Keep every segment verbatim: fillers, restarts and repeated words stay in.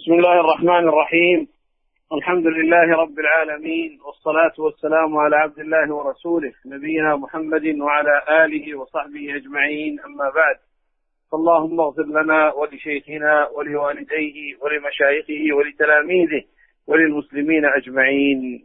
بسم الله الرحمن الرحيم. الحمد لله رب العالمين، والصلاة والسلام على عبد الله ورسوله نبينا محمد وعلى آله وصحبه أجمعين، أما بعد. فاللهم اغفر لنا ولشيخنا ولوالديه ولمشايخه ولتلاميذه وللمسلمين أجمعين.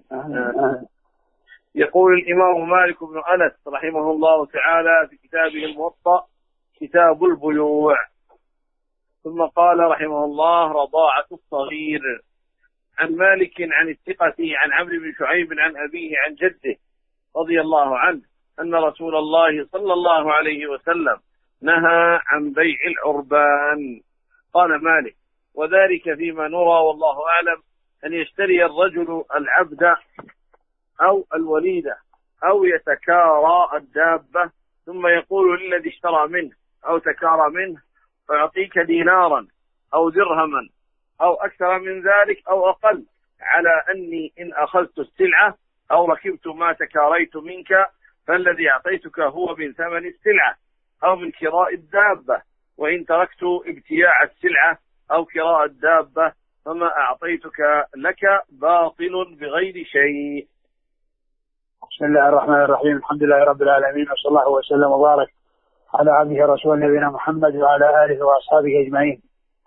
يقول الإمام مالك بن أنس رحمه الله تعالى في كتابه الموطأ كتاب البيوع، ثم قال رحمه الله: رضاعة الصغير. عن مالك عن الثقة عن عمرو بن شعيب عن أبيه عن جده رضي الله عنه أن رسول الله صلى الله عليه وسلم نهى عن بيع العربان. قال مالك: وذلك فيما نرى والله أعلم أن يشتري الرجل العبد أو الوليدة أو يتكارى الدابة، ثم يقول للذي اشترى منه أو تكارى منه: أعطيك دينارا أو درهما أو أكثر من ذلك أو أقل، على أني إن أخذت السلعة أو ركبت ما تكاريت منك فالذي أعطيتك هو من ثمن السلعة أو من كراء الدابة، وإن تركت ابتياع السلعة أو كراء الدابة فما أعطيتك لك باطل بغير شيء. بسم الله الرحمن الرحيم. الحمد لله رب العالمين، وصلى الله وسلم وبارك على عبده رسول نبينا محمد وعلى آله وأصحابه أجمعين.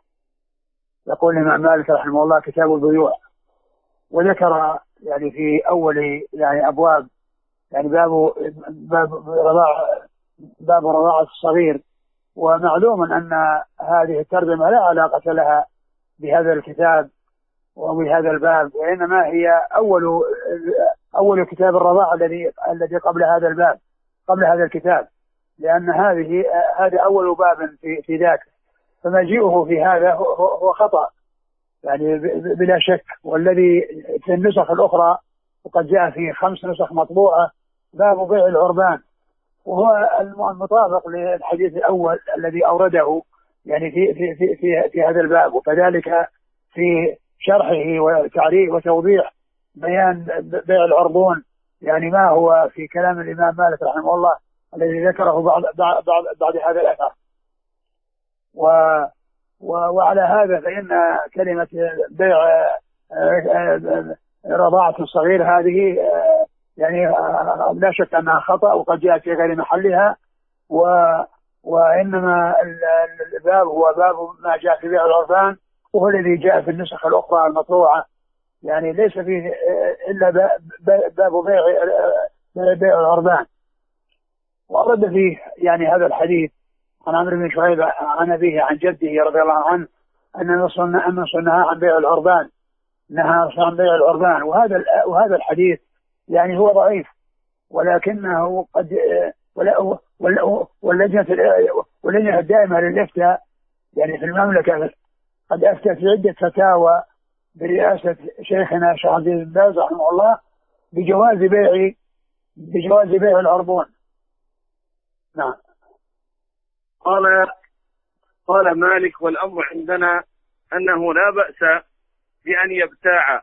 يقول الإمام مالك رحمه الله: كتاب البيوع. وذكر يعني في أول يعني أبواب يعني باب باب رضاع باب رضاعة الصغير. ومعلوم أن هذه الترجمة لا علاقة لها بهذا الكتاب وبهذا الباب، وإنما هي أول أول كتاب الرضاعة الذي الذي قبل هذا الباب قبل هذا الكتاب، لأن هذه هذا أول باب في في ذاك، فمجيئه في هذا هو خطأ يعني بلا شك. والذي في النسخ الأخرى وقد جاء في خمس نسخ مطبوعة باب بيع العربان، وهو المطابق للحديث الأول الذي أورده يعني في في في في, في هذا الباب، وكذلك في شرحه وتعريف وتوضيح بيان بيع العربون يعني ما هو في كلام الإمام مالك رحمه الله الذي ذكره بعد بعد بعد هذا الأثر. و وعلى هذا فإن كلمة بيع رضاعة الصغير هذه يعني لا شك أنها خطأ وقد جاءت في غير محلها، و وإنما الباب هو باب ما جاء في بيع العربان، وهو الذي جاء في النسخ الأخرى المطبوعة، يعني ليس فيه إلا باب بيع بيع العربان. وأرد فيه يعني هذا الحديث عن عمرو بن شعيب عن أبيه عن جده رضي الله عنه أن رسولنا أن رسولنا عن بيع العربان نهى عن بيع العربان. وهذا وهذا الحديث يعني هو ضعيف، ولكنه قد واللجنة واللجنة الدائمة للإفتاء يعني في المملكة قد أفتى في عدة فتاوى برئاسة شيخنا الشيخ عبد العزيز بن باز رحمه الله بجواز بيع بجواز بيع العربون. نعم. قال قال مالك: والأمر عندنا أنه لا بأس بأن يبتاع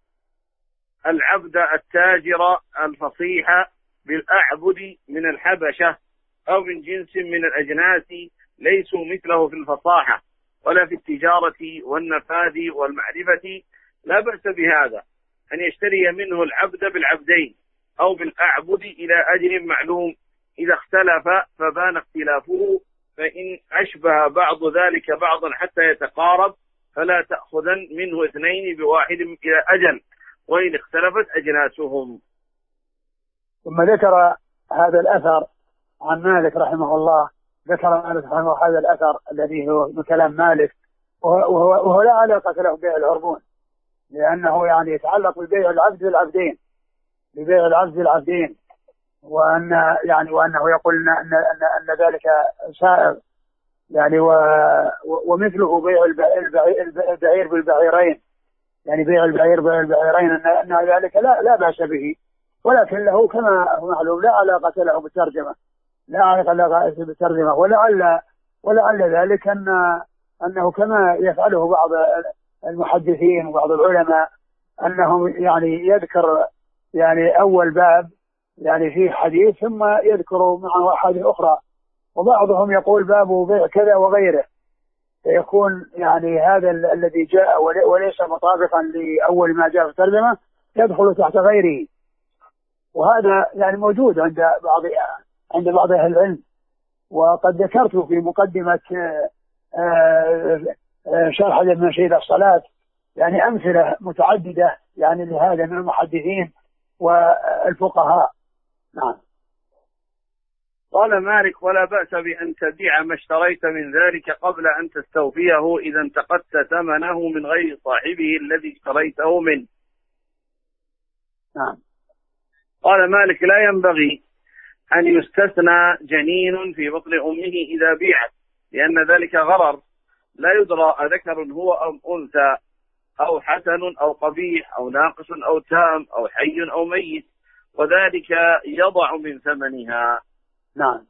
العبد التاجر الفصيح بالأعبد من الحبشة أو من جنس من الأجناس ليسوا مثله في الفصاحة ولا في التجارة والنفاذ والمعرفة، لا بأس بهذا أن يشتري منه العبد بالعبدين أو بالأعبد إلى أجل معلوم، إذا اختلف فبان اختلافه، فإن أشبه بعض ذلك بعضا حتى يتقارب فلا تأخذن منه اثنين بواحد إلى أجل، وإن اختلفت أجناسهم. ثم ذكر هذا الأثر عن مالك رحمه الله، ذكر مالك رحمه الله هذا الأثر الذي هو من كلام مالك، وهو, وهو لا علاقة له ببيع العربون، لأنه يعني يتعلق ببيع العبد بالعبدين ببيع العبد بالعبدين وأن يعني وأنه يقول أن أن أن ذلك سائغ يعني ومثله بيع البعير بالبعيرين، يعني بيع البعير بالبعيرين أن ذلك لا لا بأس به، ولكن له كما هو معلوم لا علاقة له بالترجمة لا علاقة له بالترجمة ولعل ولعل ذلك أن أنه كما يفعله بعض المحدثين وبعض العلماء أنهم يعني يذكر يعني أول باب يعني فيه حديث ثم يذكروا معه أحاديث أخرى، وبعضهم يقول باب بيع كذا وغيره، فيكون يعني هذا ال- الذي جاء ول- وليس مطابقا لأول ما جاء في الترجمة يدخل تحت غيره. وهذا يعني موجود عند بعض عند بعض أهل العلم. وقد ذكرت في مقدمة آه، آه، شرح ابن شهيد الصلاة يعني أمثلة متعددة يعني لهذا من المحدثين والفقهاء. نعم. قال مالك: ولا بأس بأن تبيع ما اشتريت من ذلك قبل أن تستوفيه إذا انتقدت ثمنه من غير صاحبه الذي اشتريته منه. نعم. قال مالك: لا ينبغي أن يستثنى جنين في بطن أمه إذا بيعت، لأن ذلك غرر لا يدرى أذكر هو أم أنثى، أو حسن أو قبيح، أو ناقص أو تام، أو حي أو ميت، وذلك يضع من ثمنها. نعم.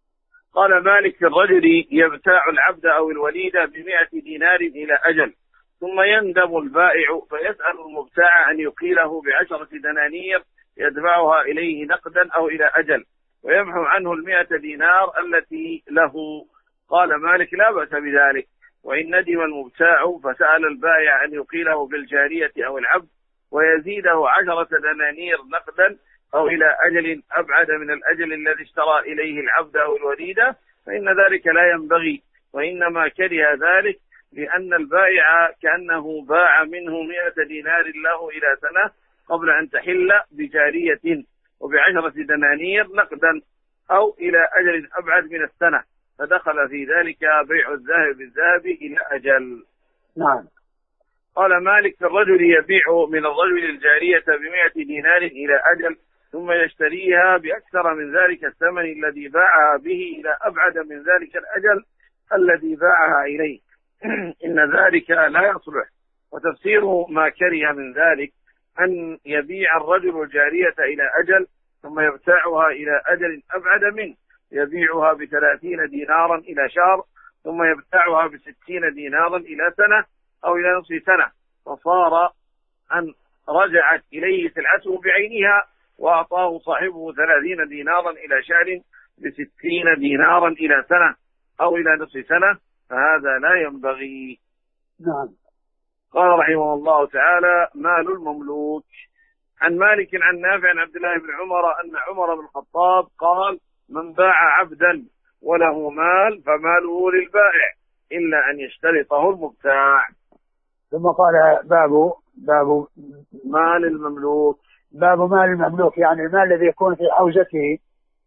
قال مالك: في الرجل يبتاع العبد أو الوليد بمئة دينار إلى أجل، ثم يندم البائع فيسأل المبتاع أن يقيله بعشرة دنانير يدفعها إليه نقدا أو إلى أجل، ويمحو عنه المئة دينار التي له. قال مالك: لا بأس بذلك، وإن ندم المبتاع فسأل البائع أن يقيله بالجارية أو العبد ويزيده عشرة دنانير نقدا أو إلى أجل أبعد من الأجل الذي اشترى إليه العبد أو الوليدة، فإن ذلك لا ينبغي، وإنما كره ذلك لأن البائع كأنه باع منه مئة دينار له إلى سنة قبل أن تحل بجارية وبعشرة دنانير نقدا أو إلى أجل أبعد من السنة، فدخل في ذلك بيع الذهب بالذهب إلى أجل. نعم. قال مالك: في الرجل يبيع من الرجل الجارية بمئة دينار إلى أجل، ثم يشتريها بأكثر من ذلك الثمن الذي باعها به إلى أبعد من ذلك الأجل الذي باعها إليه، إن ذلك لا يصلح. وتفسير ما كره من ذلك أن يبيع الرجل الجارية إلى أجل ثم يبتاعها إلى أجل أبعد منه، يبيعها بثلاثين دينارا إلى شهر، ثم يبتاعها بستين دينارا إلى سنة أو إلى نصف سنة، فصار أن رجعت إليه سلعته بعينها وأعطاه صاحبه ثلاثين دينارا إلى شهر بستين دينارا إلى سنة أو إلى نصف سنة، فهذا لا ينبغي. نعم. قال رحمه الله تعالى: مال المملوك. عن مالك عن نافع عن عبد الله بن عمر أن عمر بن الخطاب قال: من باع عبدا وله مال فماله للبائع إلا أن يشترطه المبتاع. ثم قال: باب باب مال المملوك. باب مال المملوك، يعني المال الذي يكون في حوزته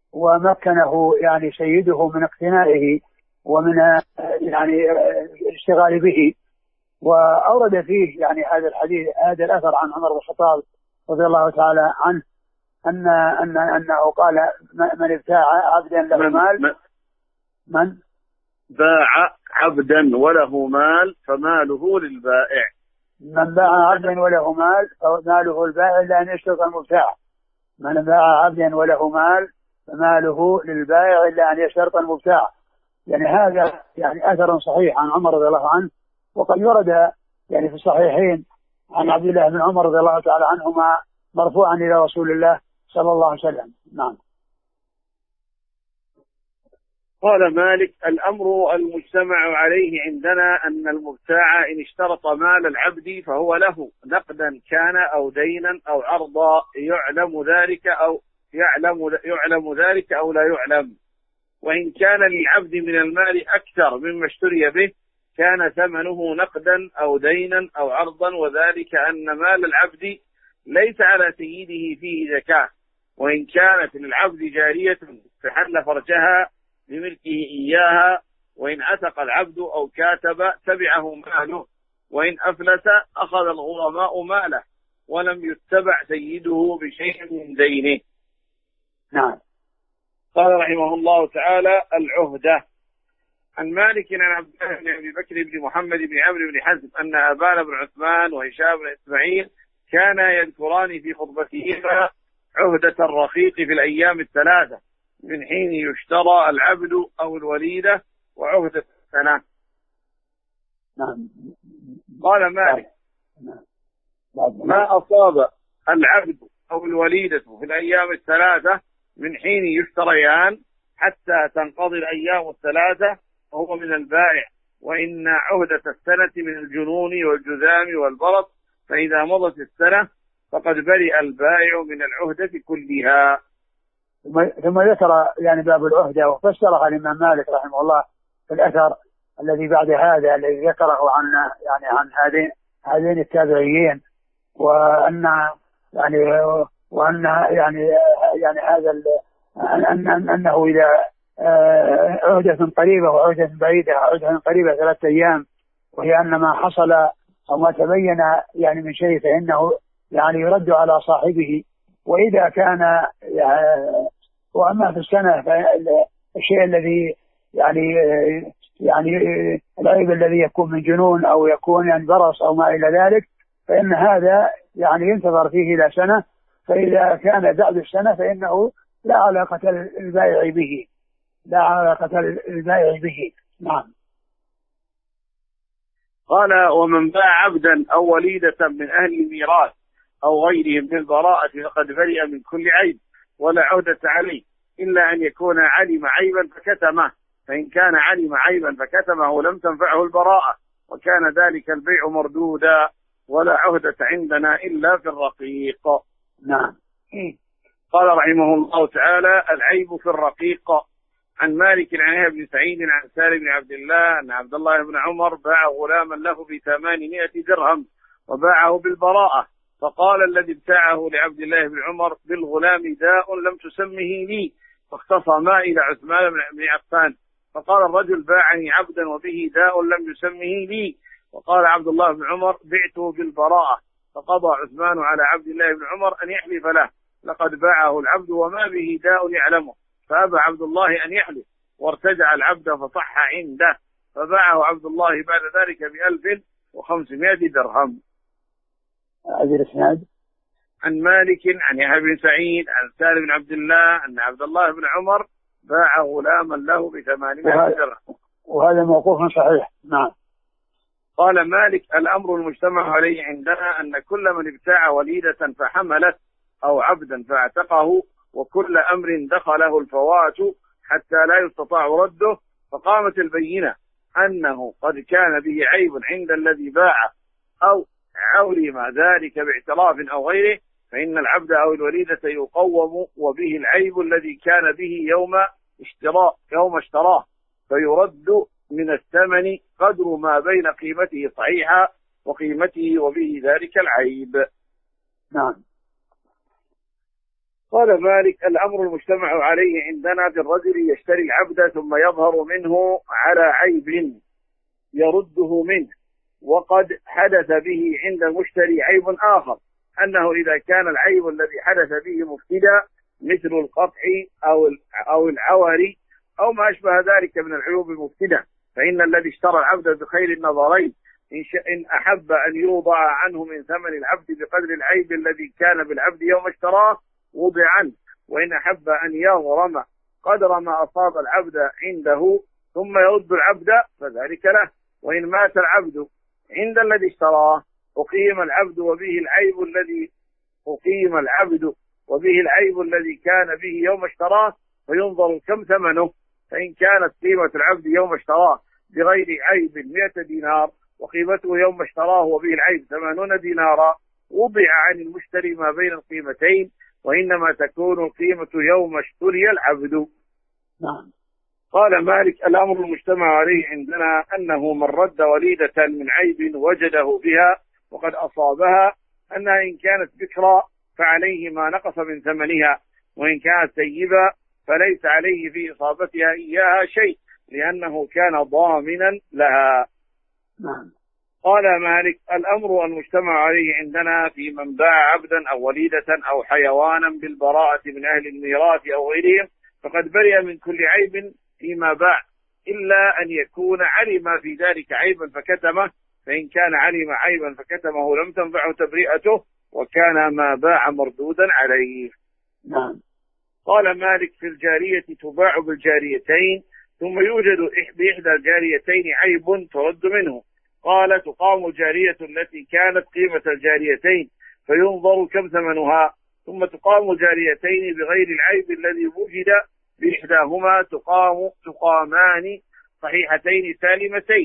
ومكنه يعني سيده من اقتنائه ومن يعني الاشتغال به. وأورد فيه يعني هذا الحديث هذا الأثر عن عمر بن الخطاب رضي الله تعالى عنه أن أن أنه قال: من ابتاع عبدا له من مال من باع عبدا وله مال فماله للبائع. من باع عبدا وله مال فماله البائع إلا أن يشترط المبتاع. من باع عبدا وله مال فماله للبائع إلا أن يشترط المبتاع. يعني هذا يعني أثر صحيح عن عمر رضي الله عنه، وقد ورد يعني في الصحيحين عن عبد الله بن عمر رضي الله تعالى عنهما مرفوعا إلى رسول الله صلى الله عليه وسلم. نعم. قال مالك: الأمر المجتمع عليه عندنا أن المبتاع إن اشترط مال العبد فهو له نقدا كان أو دينا أو عرضا، يعلم ذلك أو يعلم يعلم ذلك أو لا يعلم. وإن كان للعبد من المال أكثر مما اشتري به كان ثمنه نقدا أو دينا أو عرضا، وذلك أن مال العبد ليس على سيده فيه زكاة. وإن كانت للعبد جارية فحل فرجها بملكه إياها، وإن عتق العبد أو كاتب تبعه ماله، وإن أفلس أخذ الغرماء ماله ولم يتبع سيده بشيء من دينه. نعم. قال رحمه الله تعالى: العهدة. عن مالك عن عبد الله بن أبي بكر بن محمد بن عمرو بن حزم أن أبان بن عثمان وهشام بن إسماعيل كانا يذكران في خطبتهما عهدة الرقيق في الأيام الثلاثة من حين يشترى العبد أو الوليدة وعهدة السنة. نعم. قال مالك: ما أصاب العبد أو الوليدة في الأيام الثلاثة من حين يشتريان حتى تنقضي الأيام الثلاثة وهو من البائع وإن عهدة السنة من الجنون والجذام والبرص، فإذا مضت السنة فقد برئ البائع من العهدة كلها. ثم ذكر يعني باب العهدة وفسرها الإمام مالك رحمه الله في الأثر الذي بعد هذا الذي ذكره عن يعني عن هذين هذين التابعيين، وأن يعني وأن يعني يعني هذا أن أنه إذا عهدة قريبة وعهدة بعيدة، عهدة قريبة ثلاثة أيام، وهي أن ما حصل أو ما تبين يعني من شيء فإنه يعني يرد على صاحبه. وإذا كان يعني وأما في السنة فالشيء الذي يعني يعني العيب الذي يكون من جنون أو يكون يعني برص أو ما إلى ذلك، فإن هذا يعني ينتظر فيه إلى سنة، فإذا كان بعد السنة فإنه لا علاقة البائع به لا علاقة البائع به. نعم. قال: ومن باع عبدا أو وليدة من أهل الميراث أو غيرهم بالبراءة فقد برئ من كل عيب ولا عهدة عليه، إلا أن يكون علم عيبا فكتمه، فإن كان علم عيبا فكتمه لم تنفعه البراءة، وكان ذلك البيع مردودا، ولا عهدة عندنا إلا في الرقيق. نعم. قال رحمه الله تعالى: العيب في الرقيق. عن مالك عن يحيى بن سعيد عن سالم بن عبد الله أن عبد الله بن عمر باع غلاما له بثمانمائة درهم وباعه بالبراءة، فقال الذي ابتاعه لعبد الله بن عمر: بالغلام داء لم تسمه لي، فاختصما إلى عثمان بن عفان، فقال الرجل: باعني عبدا وبه داء لم يسمه لي، وقال عبد الله بن عمر: بعته بالبراءة، فقضى عثمان على عبد الله بن عمر أن يحلف له: لقد باعه العبد وما به داء يعلمه، فأبى عبد الله أن يحلف، وارتجع العبد فصح عنده، فباعه عبد الله بعد ذلك بألف وخمسمائة درهم. هذه الإسناد عن مالك عن يحيى بن سعيد عن سالم بن عبد الله أن عبد الله بن عمر باع غلاما له بثمانمائة درهم، وهذا موقوف صحيح. نعم. قال مالك: الأمر المجتمع عليه عندنا أن كل من ابتاع وليدة فحملت أو عبدا فاعتقه، وكل أمر دخله الفوات حتى لا يستطاع رده، فقامت البينة أنه قد كان به عيب عند الذي باع أو علم ذلك باعتراف أو غيره، فإن العبد أو الوليدة يقوم وبه العيب الذي كان به يوم اشتراء يوم اشتراه، فيرد من الثمن قدر ما بين قيمته صحيحة وقيمته وبه ذلك العيب. نعم. قال مالك: الأمر المجتمع عليه عندنا في الرجل يشتري العبد ثم يظهر منه على عيب يرده منه، وقد حدث به عند المشتري عيب آخر، أنه إذا كان العيب الذي حدث به مفسدا مثل القطع أو أو العور أو ما أشبه ذلك من العيوب المفسدة، فإن الذي اشترى العبد بخير النظرين إن, إن أحب أن يوضع عنه من ثمن العبد بقدر العيب الذي كان بالعبد يوم اشتراه وضع عنه، وإن أحب أن يغرم قدر ما أصاب العبد عنده ثم يرد العبد فذلك له، وإن مات العبد عند الذي اشتراه أقيم العبد وبه العيب الذي أقيم العبد وبه العيب الذي كان به يوم اشتراه، فينظر كم ثمنه، فإن كانت قيمة العبد يوم اشتراه بغير عيب مئة دينار وقيمته يوم اشتراه وبه العيب ثمانون دينارا، وضع عن المشتري ما بين القيمتين، وإنما تكون القيمة يوم اشتري العبد. نعم. قال مالك: الأمر المجتمع عليه عندنا أنه من رد وليدة من عيب وجده بها وقد أصابها، أنها إن كانت بكرا فعليه ما نقص من ثمنها، وإن كانت سيبة فليس عليه في إصابتها إياها شيء، لأنه كان ضامنا لها. نعم. قال مالك: الأمر المجتمع عليه عندنا في من باع عبدا أو وليدة أو حيوانا بالبراءة من أهل الميراث أو غيرهم، فقد برئ من كل عيب فيما باع، إلا أن يكون علم في ذلك عيبا فكتمه، فإن كان علم عيبا فكتمه لم تنفعه تبرئته، وكان ما باع مردودا عليه. نعم. قال مالك: في الجارية تباع بالجاريتين، ثم يوجد بإحدى الجاريتين عيب ترد منه. قال: تقام الجارية التي كانت قيمة الجاريتين فينظر كم ثمنها، ثم تقام جاريتين بغير العيب الذي وجد بإحداهما، تقام تقامان صحيحتين سالمتين،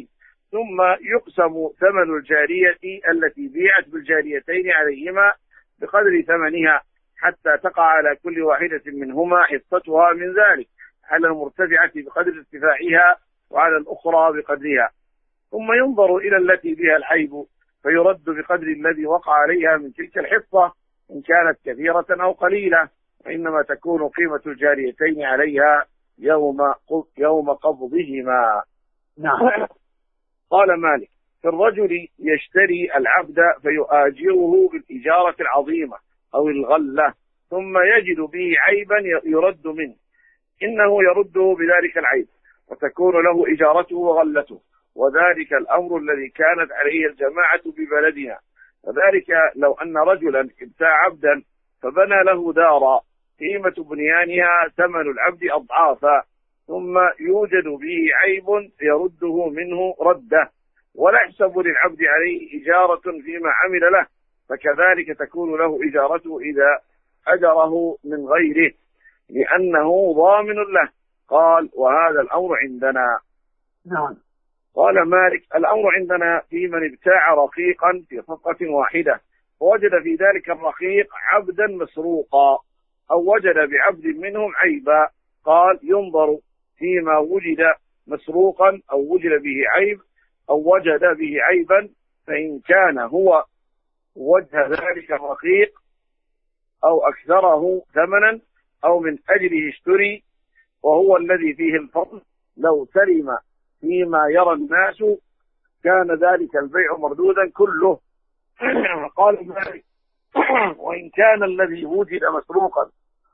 ثم يقسم ثمن الجارية التي بيعت بالجاريتين عليهما بقدر ثمنها حتى تقع على كل واحدة منهما حصتها من ذلك، على المرتفعة بقدر ارتفاعها وعلى الأخرى بقدرها. ثم ينظر إلى التي بها العيب فيرد بقدر الذي وقع عليها من تلك الحصة إن كانت كثيرة أو قليلة، وإنما تكون قيمة الجاريتين عليها يوم يوم قبضهما. نعم. قال مالك: في الرجل يشتري العبد فيؤاجره بالإجارة العظيمة أو الغلة ثم يجد به عيبا يرد منه، إنه يرده بذلك العيب وتكون له إجارته وغلته، وذلك الأمر الذي كانت عليه الجماعة ببلدنا. وذلك لو أن رجلا ابتاع عبدا فبنى له دارا قيمة بنيانها ثمن العبد أضعافا، ثم يوجد به عيب يرده منه رده، ولا يحسب للعبد عليه إجارة فيما عمل له، فكذلك تكون له إجارته إذا أجره من غيره لأنه ضامن له. قال: وهذا الأمر عندنا. نعم. قال مالك: الأمر عندنا في من ابتاع رقيقا في صفقة واحدة ووجد في ذلك الرقيق عبدا مسروقا أو وجد بعبد منهم عيبا. قال: ينظر فيما وجد مسروقا أو وجد به عيب أو وجد به عيبا، فإن كان هو وجه ذلك الرقيق أو أكثره ثمنا أو من أجله اشتري وهو الذي فيه الفضل لو سلم فيما يرى الناس كان ذلك البيع مردودا كله. قال مالك: وإن كان الذي وجد مسروقا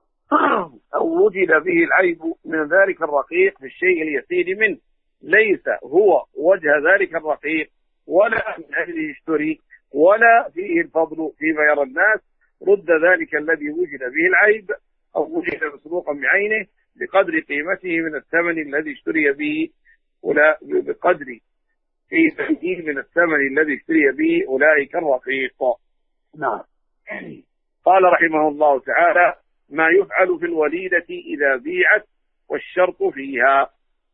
أو وجد به العيب من ذلك الرقيق في الشيء اليسير منه ليس هو وجه ذلك الرقيق ولا من أجله اشتري ولا فيه الفضل فيما يرى الناس، رد ذلك الذي وجد به العيب أو وجد مسروقا بعينه بقدر قيمته من الثمن الذي اشتري به ولا بقدر قيمته من الثمن الذي اشتري به أولئك الرقيق. نعم. قال رحمه الله تعالى: ما يفعل في الوليدة إذا بيعت والشرط فيها.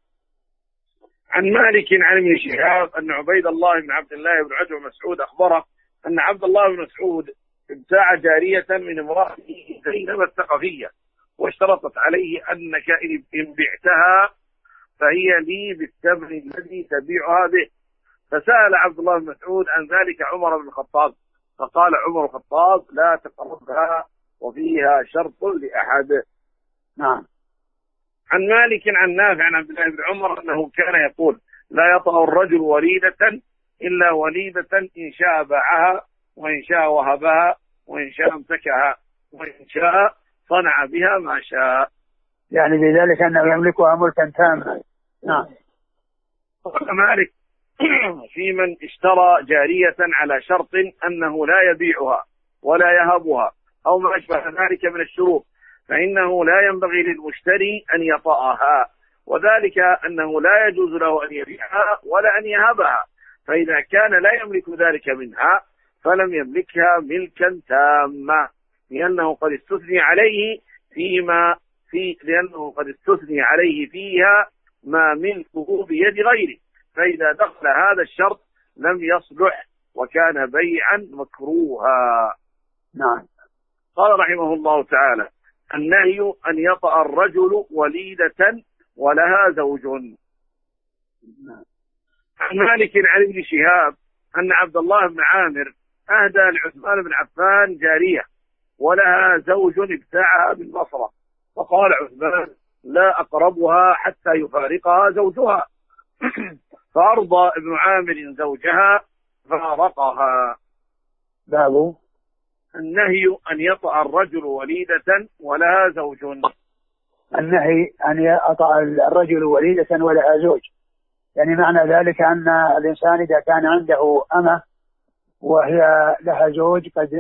عن مالك عن ابن شهاب أن عبيد الله بن عبد الله بن عتبة بن مسعود أخبره أن عبد الله بن مسعود ابتاع جارية من امرأته زينب الثقفية واشترطت عليه أنك إن بعتها فهي لي بالثمن الذي تبيعها به، فسأل عبد الله بن مسعود عن ذلك عمر بن الخطاب فقال عمر الخطاب: لا تقربها وفيها شرط لأحد. نعم. عن مالك عن نافع عن عبد الله بن عمر أنه كان يقول: لا يطأ الرجل وليدة إلا وليدة إن شاء باعها وإن شاء وهبها وإن شاء امسكها وإن شاء صنع بها ما شاء، يعني بذلك أنه يملكها ملكا تاما. نعم. قال مالك: في من اشترى جارية على شرط أنه لا يبيعها ولا يهبها أو ما أشبه ذلك من الشروط فإنه لا ينبغي للمشتري أن يطأها، وذلك أنه لا يجوز له أن يبيعها ولا أن يهبها، فإذا كان لا يملك ذلك منها فلم يملكها ملكا تاما لأنه قد استثني عليه فيما في لأنه قد استثني عليه فيها ما ملكه بيد غيره، فإذا دخل هذا الشرط لم يصلح وكان بيعا مكروها. نعم. قال رحمه الله تعالى: النهي أن يطأ الرجل وليدة ولها زوج. عن مالك عن ابن شهاب أن عبد الله بن عامر أهدى لعثمان بن عفان جارية ولها زوج ابتاعها بالبصرة، فقال عثمان: لا أقربها حتى يفارقها زوجها، فأرضى ابن عامر زوجها فارقها. باب النهي أن يطأ الرجل وليدة ولها زوج. النهي أن يطأ الرجل وليدة ولها زوج، يعني معنى ذلك أن الإنسان إذا كان عنده أمة وهي لها زوج قد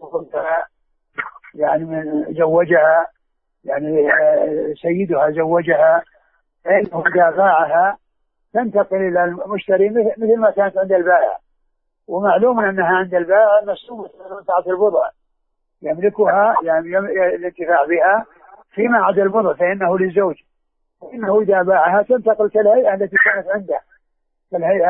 يعني من زوجها، يعني سيدها زوجها، فإنه إذا باعها تنتقل إلى المشتري مثل ما كانت عند البائع، ومعلوم أنها عند البائع مسلومة منفعة البضع يملكها يعني الانتفاع بها فيما عدا البضع فإنه للزوج، فإنه إذا باعها تنتقل كالهيئة التي كانت عنده كالهيئة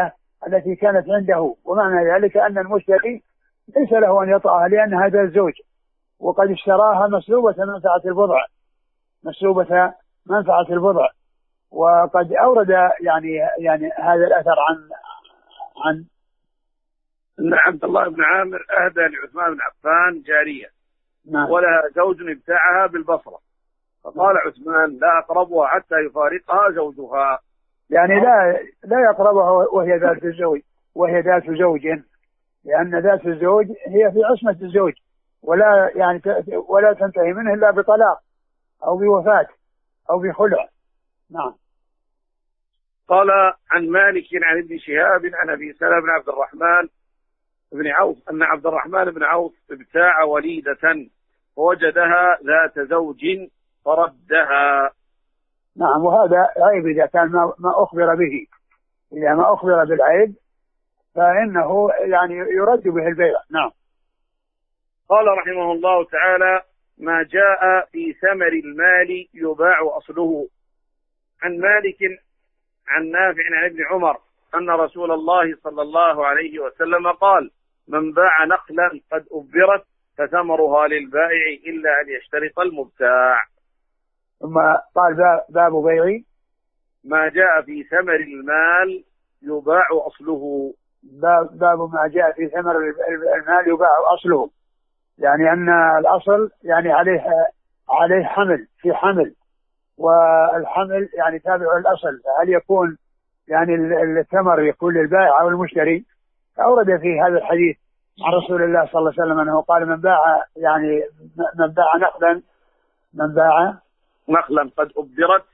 التي كانت عنده. ومعنى ذلك أن المشتري ليس له أن يطأها لأن هذا الزوج وقد اشتراها مسلوبة منفعة البضع مسلوبة منفعة البضع. وقد أورد يعني يعني هذا الأثر عن عن أن عبد الله بن عامر أهدى لعثمان بن عفان جارية نعم. ولها زوج ابتاعها بالبصرة، فقال عثمان لا أقربها حتى يفارقها زوجها. يعني لا لا يقربها وهي ذات الزوج وهي ذات زوج، لأن ذات الزوج هي في عصمة الزوج ولا يعني ولا تنتهي منه إلا بطلاق أو بوفاة أو بخلع. نعم. قال عن مالك عن ابن شهاب عن أبي سلمة بن عبد الرحمن بن عوف أن عبد الرحمن بن عوف ابتاع وليدة فوجدها ذات زوج فردها. نعم. وهذا عيب إذا كان ما, ما أخبر به، إذا ما أخبر بالعيب فإنه يعني يرد به البيع. نعم. قال رحمه الله تعالى ما جاء في ثمر المال يباع أصله. عن مالك عن نافع عن ابن عمر أن رسول الله صلى الله عليه وسلم قال من باع نخلا قد أبرت فثمرها للبائع إلا أن يشترط المبتاع. ثم قال باب بيع ما جاء في ثمر المال يباع أصله. باب, باب ما جاء في ثمر المال يباع أصله، يعني أن الأصل يعني عليه عليه حمل في حمل، والحمل يعني تابع للأصل. هل يكون يعني الثمر يكون للبائع أو المشتري؟ أورد في هذا الحديث عن رسول الله صلى الله عليه وسلم أنه قال من باع يعني من باع نخلا من باع نخلا قد أبرت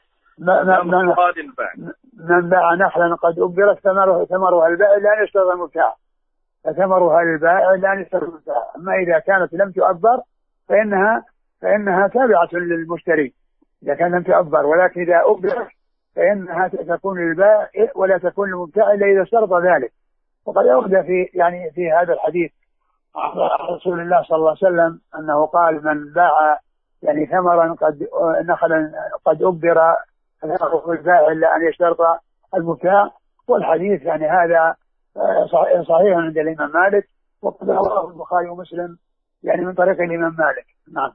من باع نخلا قد أبرت ثمرها ثمرها البائع لا يشترط المبتاع فثمرها للبائع لا يشترط المبتاع. أما إذا كانت لم تؤبر فإنها فإنها تابعة للمشتري إذا كان لم تؤبر، ولكن إذا أبرت فإنها تكون للبائع ولا تكون للمبتاع إلا إذا اشترط ذلك. وقد أورد في يعني في هذا الحديث عن رسول الله صلى الله عليه وسلم أنه قال من باع يعني ثمرا قد نخلا قد أبر فثمره البائع إلا أن يشترط المبتاع. والحديث يعني هذا صحيح عند الإمام مالك، وقد رواه البخاري ومسلم يعني من طريق الإمام مالك. نعم.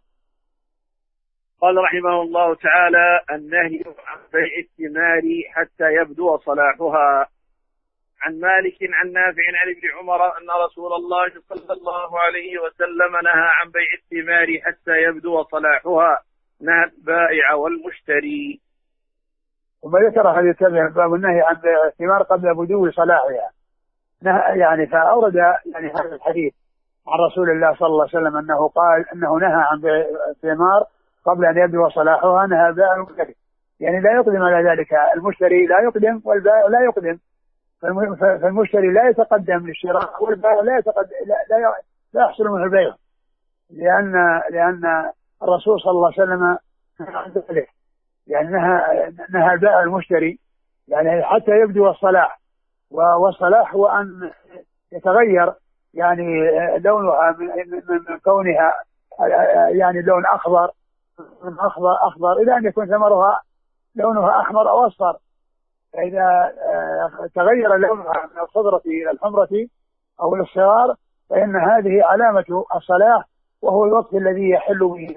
قال رحمه الله تعالى النهي عن بيع الثمار حتى يبدو صلاحها. عن مالك عن نافع عن ابن عمر أن رسول الله صلى الله عليه وسلم نهى عن بيع الثمار حتى يبدو صلاحها، نهى البائع والمشتري. ثم ذكر هذه الترجمة باب النهي عن بيع الثمار قبل بدو صلاحها، يعني فأورد يعني هذا الحديث عن رسول الله صلى الله عليه وسلم أنه قال أنه نهى عن بيع الثمار قبل أن يبدو صلاحها، نهى البائع والمشتري، يعني لا يقدم على ذلك المشتري لا يقدم والبائع لا يقدم، فالمشتري لا يتقدم للشراء والبائع لا يتقدم لا لا, لا يحصل منه البيع، لأن لأن الرسول صلى الله عليه وسلم عن ذلك، يعني نهى نهى البائع المشتري يعني حتى يبدو الصلاح، والصلاح هو أن يتغير يعني لونها من, من كونها يعني لون أخضر من أخضر أخضر إلى أن يكون ثمرها لونها أحمر أو أصفر. فإذا تغير لونها من الخضرة إلى الحمرة أو الصغار فإن هذه علامة الصلاح، وهو الوقت الذي يحل به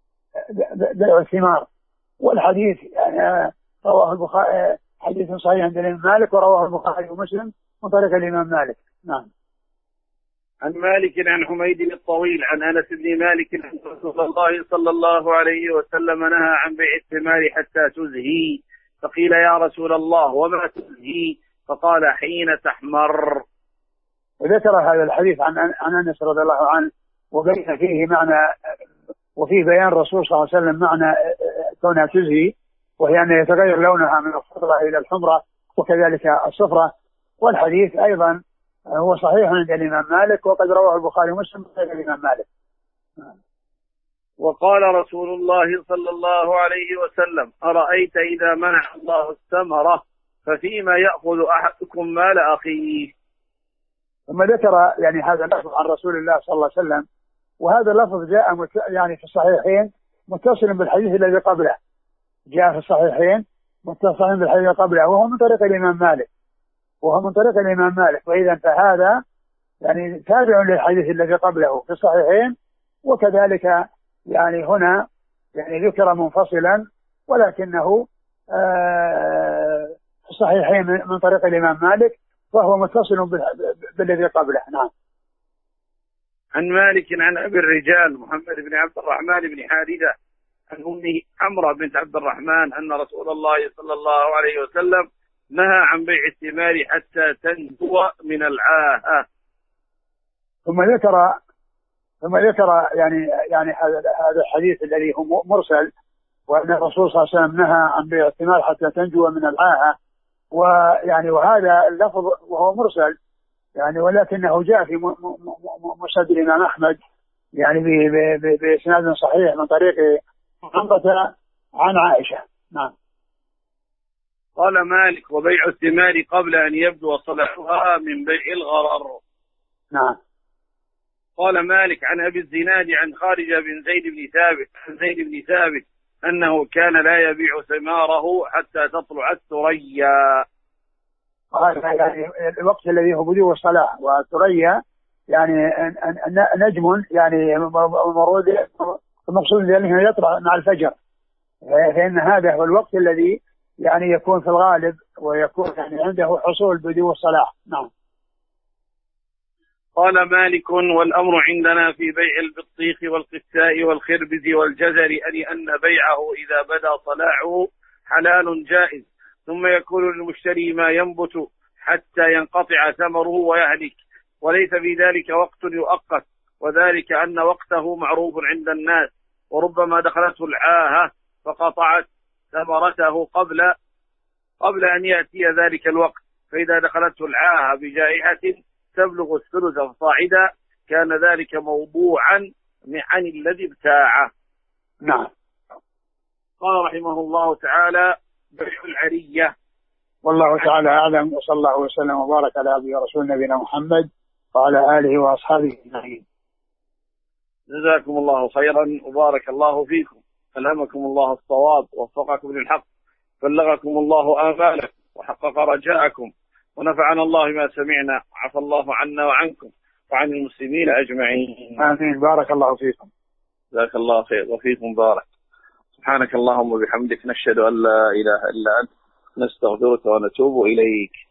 بيع الثمار. والحديث يعني رواه البخاري حديث صحيح عند الإمام مالك، ورواه البخاري ومسلم من طريق الإمام مالك. نعم. عن مالك عن حميد الطويل عن أنس بن مالك أن رسول الله صلى الله عليه وسلم نهى عن بيع الثمار حتى تزهي، فقيل يا رسول الله وما تزهي؟ فقال حين تحمر. وذكر هذا الحديث عن عن أنس رضي الله عنه، وبين فيه معنى وفيه بيان الرسول صلى الله عليه وسلم معنى كونها تزهي، وهي أن يتغير لونها من الخضرة إلى الحمرة وكذلك الصفرة. والحديث أيضا هو صحيح عند الإمام مالك، وقد رواه البخاري ومسلم عند الإمام مالك. وقال رسول الله صلى الله عليه وسلم أرأيت إذا منع الله الثمرة ففيما يأخذ أحدكم مال أخيه. ثم ذكر يعني هذا اللفظ عن رسول الله صلى الله عليه وسلم، وهذا اللفظ جاء يعني في الصحيحين متصل بالحديث الذي قبله، جاء في الصحيحين متصل بالحديث الذي قبله، وهو من طريق الإمام مالك. وهو من طريق الإمام مالك، وإذا فهذا يعني تابع للحديث الذي قبله في الصحيحين، وكذلك يعني هنا يعني ذكر منفصلا ولكنه آه في الصحيحين من طريق الإمام مالك، فهو متصل بالذي قبله. نعم. عن مالك عن أبي الرجال محمد بن عبد الرحمن بن حارثة عن أمه عمرة بنت عبد الرحمن أن رسول الله صلى الله عليه وسلم نهى عن بيع الثمار حتى تنجو من العاهة. ثم ذكر ثم ذكر يعني يعني هذا الحديث الذي هو مرسل، وأن الرسول صلى الله عليه وسلم نهى عن بيع الثمار حتى تنجو من العاهة، ويعني وهذا اللفظ وهو مرسل يعني، ولكنه جاء في مسند الإمام أحمد يعني بإسناد صحيح من طريق حنظلة عن عائشة. نعم. قال مالك: وبيع الثمار قبل أن يبدو صلاحها من بيع الغرر. نعم. قال مالك عن أبي الزناد عن خارجة بن زيد بن ثابت عن زيد بن ثابت أنه كان لا يبيع ثماره حتى تطلع الثريا. يعني الوقت الذي هو بدو الصلاة، والثريا يعني نجم يعني مرود المقصود بأنه يطلع مع الفجر، فإن هذا هو الوقت الذي يعني يكون في الغالب ويكون يعني عنده حصول بدو الصلاة. نعم. قال مالك: والأمر عندنا في بيع البطيخ والقساء والخربز والجزر أي أن بيعه إذا بدا صلاحه حلال جائز، ثم يكون للمشتري ما ينبت حتى ينقطع ثمره ويهلك، وليس في ذلك وقت يؤقت، وذلك أن وقته معروف عند الناس، وربما دخلته العاهة فقطعت ثمرته قبل قبل أن يأتي ذلك الوقت، فإذا دخلته العاهة بجائحة تبلغ الثلث فصاعدا كان ذلك موضوعا عن الذي ابتاعه. نعم. قال رحمه الله تعالى: بيع العرية. والله تعالى أعلم، وصلى الله وسلم وبارك على عبده ورسول نبينا محمد وعلى آله وأصحابه أجمعين. جزاكم الله خيرا وبارك الله فيكم، ألهمكم الله الصواب ووفقكم للحق، بلغكم الله آمالكم وحقق رجاءكم، ونفعنا الله ما سمعنا، وعفى الله عنا وعنكم وعن المسلمين أجمعين. آمين. بارك الله فيكم. جزاك الله خير وفيكم بارك. سبحانك اللهم وبحمدك، نشهد أن لا إله إلا أنت، نستغفرك ونتوب إليك.